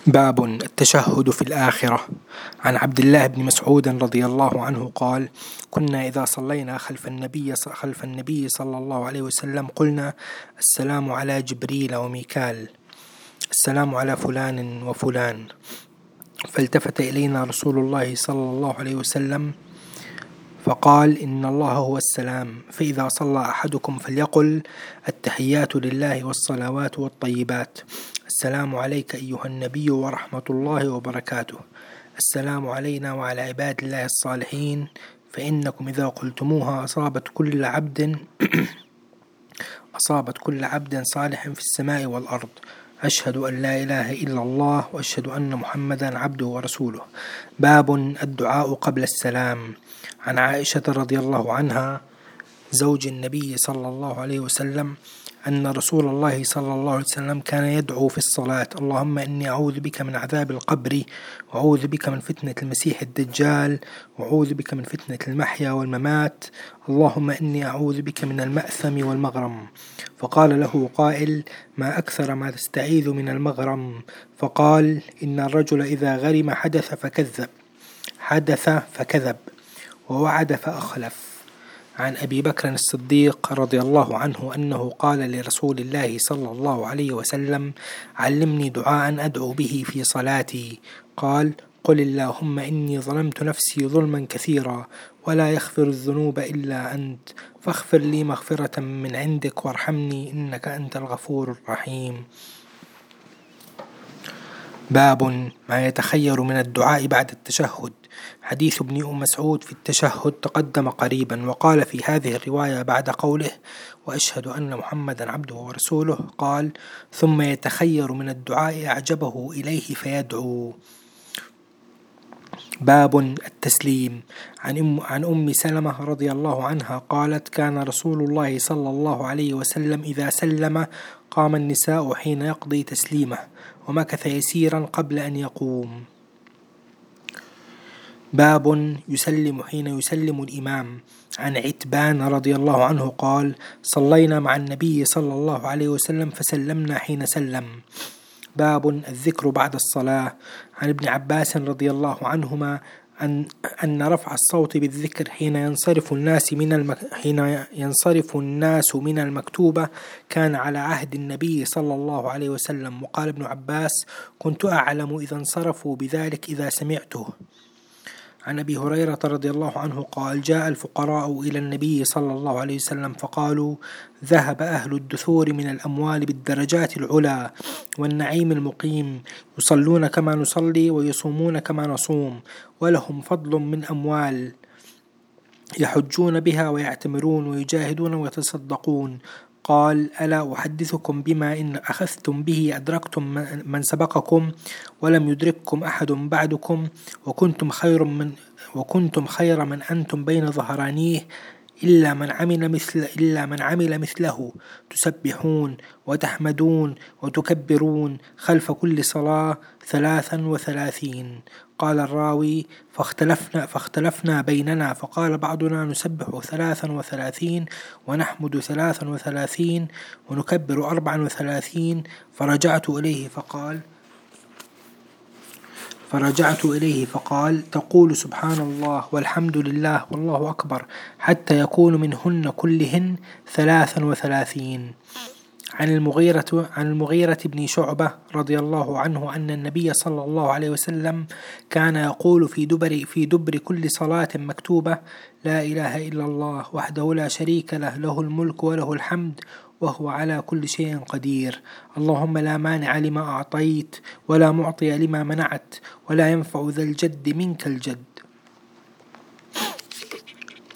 باب التشهد في الآخرة. عن عبد الله بن مسعود رضي الله عنه قال: كنا إذا صلينا خلف النبي صلى الله عليه وسلم قلنا: السلام على جبريل وميكال، السلام على فلان وفلان. فالتفت إلينا رسول الله صلى الله عليه وسلم فقال: إن الله هو السلام، فإذا صلى أحدكم فليقل: التحيات لله والصلوات والطيبات، السلام عليك أيها النبي ورحمة الله وبركاته، السلام علينا وعلى عباد الله الصالحين، فإنكم إذا قلتموها أصابت كل عبد صالح في السماء والأرض. أشهد أن لا إله إلا الله وأشهد أن محمدا عبده ورسوله. باب الدعاء قبل السلام. عن عائشة رضي الله عنها زوج النبي صلى الله عليه وسلم أن رسول الله صلى الله عليه وسلم كان يدعو في الصلاة: اللهم إني أعوذ بك من عذاب القبر، وأعوذ بك من فتنة المسيح الدجال، وأعوذ بك من فتنة المحيا والممات، اللهم إني أعوذ بك من المأثم والمغرم. فقال له قائل: ما أكثر ما تستعيذ من المغرم؟ فقال: إن الرجل إذا غرم حدث فكذب ووعد فأخلف. عن أبي بكر الصديق رضي الله عنه أنه قال لرسول الله صلى الله عليه وسلم: علمني دعاء أدعو به في صلاتي. قال: قل اللهم إني ظلمت نفسي ظلما كثيرا ولا يغفر الذنوب إلا أنت، فاغفر لي مغفرة من عندك وارحمني إنك أنت الغفور الرحيم. باب ما يتخير من الدعاء بعد التشهد. حديث ابن مسعود في التشهد تقدم قريبا، وقال في هذه الرواية بعد قوله: وأشهد أن محمدا عبده ورسوله، قال: ثم يتخير من الدعاء أعجبه إليه فيدعو. باب التسليم. عن أم سلمة رضي الله عنها قالت: كان رسول الله صلى الله عليه وسلم إذا سلم قام النساء حين يقضي تسليمه، ومكث يسيرا قبل أن يقوم. باب يسلم حين يسلم الإمام. عن عتبان رضي الله عنه قال: صلينا مع النبي صلى الله عليه وسلم فسلمنا حين سلم. باب الذكر بعد الصلاة. عن ابن عباس رضي الله عنهما أن رفع الصوت بالذكر حين ينصرف الناس من المكتوبة كان على عهد النبي صلى الله عليه وسلم. وقال ابن عباس: كنت أعلم إذا انصرفوا بذلك إذا سمعته. عن أبي هريرة رضي الله عنه قال: جاء الفقراء إلى النبي صلى الله عليه وسلم فقالوا: ذهب أهل الدثور من الأموال بالدرجات العلى والنعيم المقيم، يصلون كما نصلي ويصومون كما نصوم، ولهم فضل من أموال يحجون بها ويعتمرون ويجاهدون ويتصدقون. قال: ألا أحدثكم بما إن أخذتم به أدركتم من سبقكم ولم يدرككم أحد بعدكم، وكنتم خير من أنتم بين ظهرانيه، إلا من عمل مثله، تسبحون وتحمدون وتكبرون خلف كل صلاة 33. قال الراوي: فاختلفنا بيننا، فقال بعضنا: نسبح 33 ونحمد 33 ونكبر 34. فرجعت إليه فقال: تقول سبحان الله والحمد لله والله أكبر حتى يكون منهن كلهن 33. عن المغيرة بن شعبة رضي الله عنه أن النبي صلى الله عليه وسلم كان يقول في دبر كل صلاة مكتوبة: لا إله إلا الله وحده لا شريك له، له الملك وله الحمد وهو على كل شيء قدير، اللهم لا مانع لما أعطيت ولا معطي لما منعت ولا ينفع ذا الجد منك الجد.